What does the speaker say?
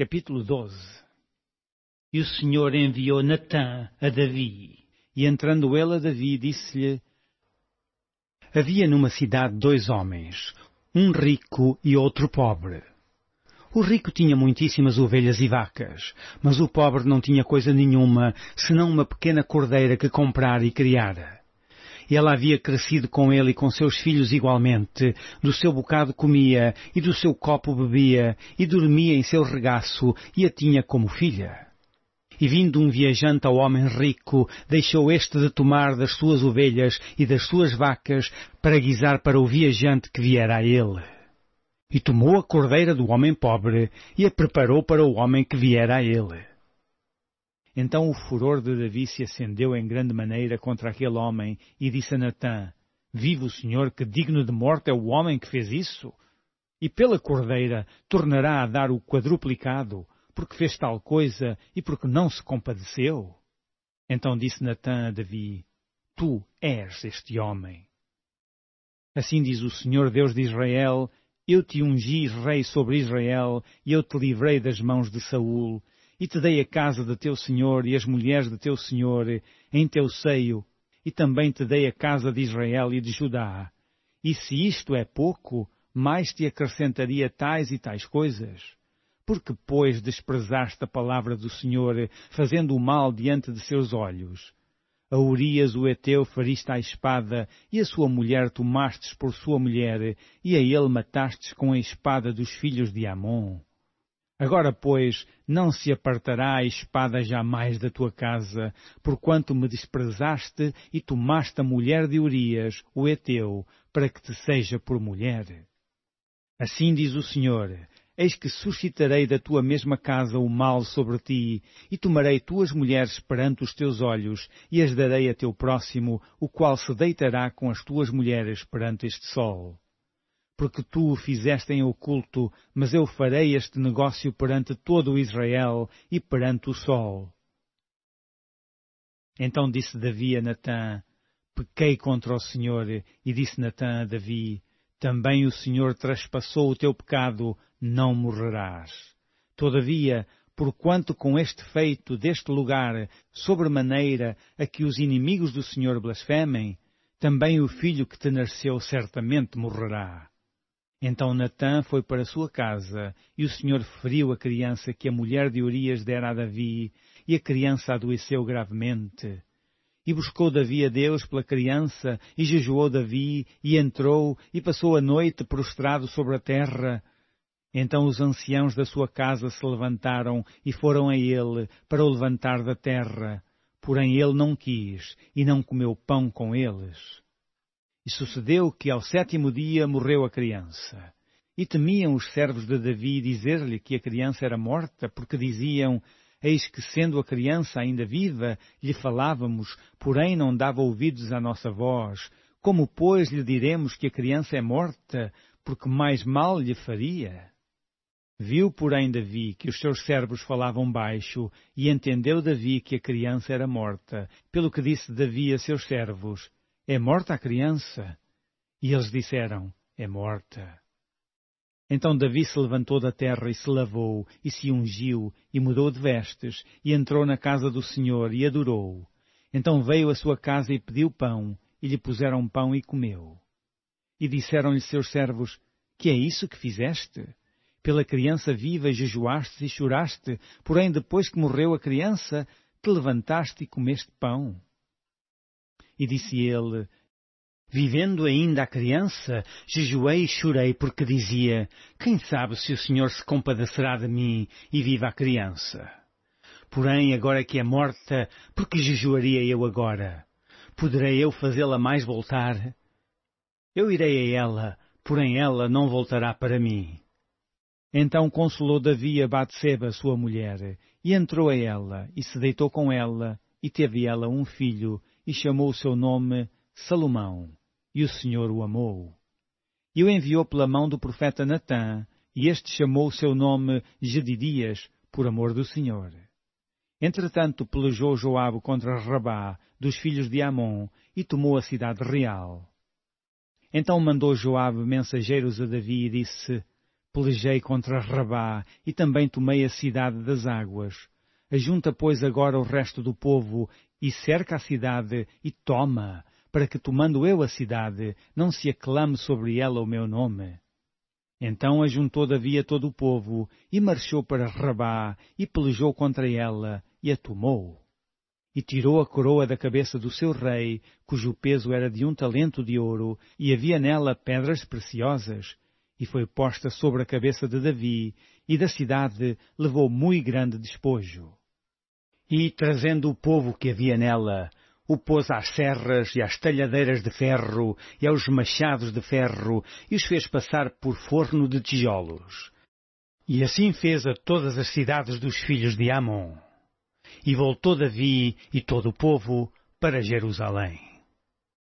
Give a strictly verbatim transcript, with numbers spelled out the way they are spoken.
Capítulo doze. E o Senhor enviou Natã a Davi, e entrando ele a Davi, disse-lhe: Havia numa cidade dois homens, um rico e outro pobre. O rico tinha muitíssimas ovelhas e vacas, mas o pobre não tinha coisa nenhuma, senão uma pequena cordeira que comprara e criara. Ela havia crescido com ele e com seus filhos igualmente, do seu bocado comia, e do seu copo bebia, e dormia em seu regaço, e a tinha como filha. E vindo um viajante ao homem rico, deixou este de tomar das suas ovelhas e das suas vacas, para guisar para o viajante que viera a ele. E tomou a cordeira do homem pobre, e a preparou para o homem que viera a ele. Então o furor de Davi se acendeu em grande maneira contra aquele homem, e disse a Natã: Vive o Senhor que digno de morte é o homem que fez isso? E pela cordeira tornará a dar o quadruplicado, porque fez tal coisa e porque não se compadeceu. Então disse Natã a Davi: Tu és este homem. Assim diz o Senhor Deus de Israel: Eu te ungi rei sobre Israel, e eu te livrei das mãos de Saul, e te dei a casa de teu senhor e as mulheres de teu senhor em teu seio, e também te dei a casa de Israel e de Judá. E se isto é pouco, mais te acrescentaria tais e tais coisas. Porque, pois, desprezaste a palavra do Senhor, fazendo o mal diante de seus olhos? A Urias o Heteu feriste à espada, e a sua mulher tomastes por sua mulher, e a ele matastes com a espada dos filhos de Amon. Agora, pois, não se apartará a espada jamais da tua casa, porquanto me desprezaste e tomaste a mulher de Urias, o Heteu, para que te seja por mulher. Assim diz o Senhor: Eis que suscitarei da tua mesma casa o mal sobre ti, e tomarei tuas mulheres perante os teus olhos, e as darei a teu próximo, o qual se deitará com as tuas mulheres perante este sol. Porque tu o fizeste em oculto, mas eu farei este negócio perante todo o Israel e perante o sol. Então disse Davi a Natã: Pequei contra o Senhor, e disse Natã a Davi: Também o Senhor traspassou o teu pecado, não morrerás. Todavia, porquanto com este feito deste lugar, sobremaneira a que os inimigos do Senhor blasfemem, também o filho que te nasceu certamente morrerá. Então Natã foi para sua casa, e o Senhor feriu a criança que a mulher de Urias dera a Davi, e a criança adoeceu gravemente. E buscou Davi a Deus pela criança, e jejuou Davi, e entrou, e passou a noite prostrado sobre a terra. Então os anciãos da sua casa se levantaram, e foram a ele, para o levantar da terra. Porém ele não quis, e não comeu pão com eles. E sucedeu que ao sétimo dia morreu a criança. E temiam os servos de Davi dizer-lhe que a criança era morta, porque diziam: Eis que, sendo a criança ainda viva, lhe falávamos, porém não dava ouvidos à nossa voz. Como, pois, lhe diremos que a criança é morta, porque mais mal lhe faria? Viu, porém, Davi que os seus servos falavam baixo, e entendeu Davi que a criança era morta, pelo que disse Davi a seus servos: É morta a criança? E eles disseram: É morta. Então Davi se levantou da terra e se lavou, e se ungiu, e mudou de vestes, e entrou na casa do Senhor, e adorou. Então veio à sua casa e pediu pão, e lhe puseram pão e comeu. E disseram-lhe seus servos: Que é isso que fizeste? Pela criança viva jejuaste e choraste, porém depois que morreu a criança, te levantaste e comeste pão. E disse ele: Vivendo ainda a criança, jejuei e chorei, porque dizia: Quem sabe se o Senhor se compadecerá de mim e viva a criança? Porém, agora que é morta, por que jejuaria eu agora? Poderei eu fazê-la mais voltar? Eu irei a ela, porém ela não voltará para mim. Então consolou Davi a Batseba, sua mulher, e entrou a ela, e se deitou com ela, e teve ela um filho, e chamou o seu nome Salomão, e o Senhor o amou. E o enviou pela mão do profeta Natã, e este chamou o seu nome Jedidias, por amor do Senhor. Entretanto pelejou Joabe contra Rabá, dos filhos de Amon, e tomou a cidade real. Então mandou Joabe mensageiros a Davi e disse: pelejei contra Rabá e também tomei a cidade das águas. Ajunta, pois, agora o resto do povo e cerca a cidade e toma, para que, tomando eu a cidade, não se aclame sobre ela o meu nome. Então ajuntou Davi todo o povo e marchou para Rabá e pelejou contra ela e a tomou. E tirou a coroa da cabeça do seu rei, cujo peso era de um talento de ouro, e havia nela pedras preciosas, e foi posta sobre a cabeça de Davi, e da cidade levou muito grande despojo. E, trazendo o povo que havia nela, o pôs às serras e às talhadeiras de ferro e aos machados de ferro, e os fez passar por forno de tijolos. E assim fez a todas as cidades dos filhos de Amon. E voltou Davi e todo o povo para Jerusalém.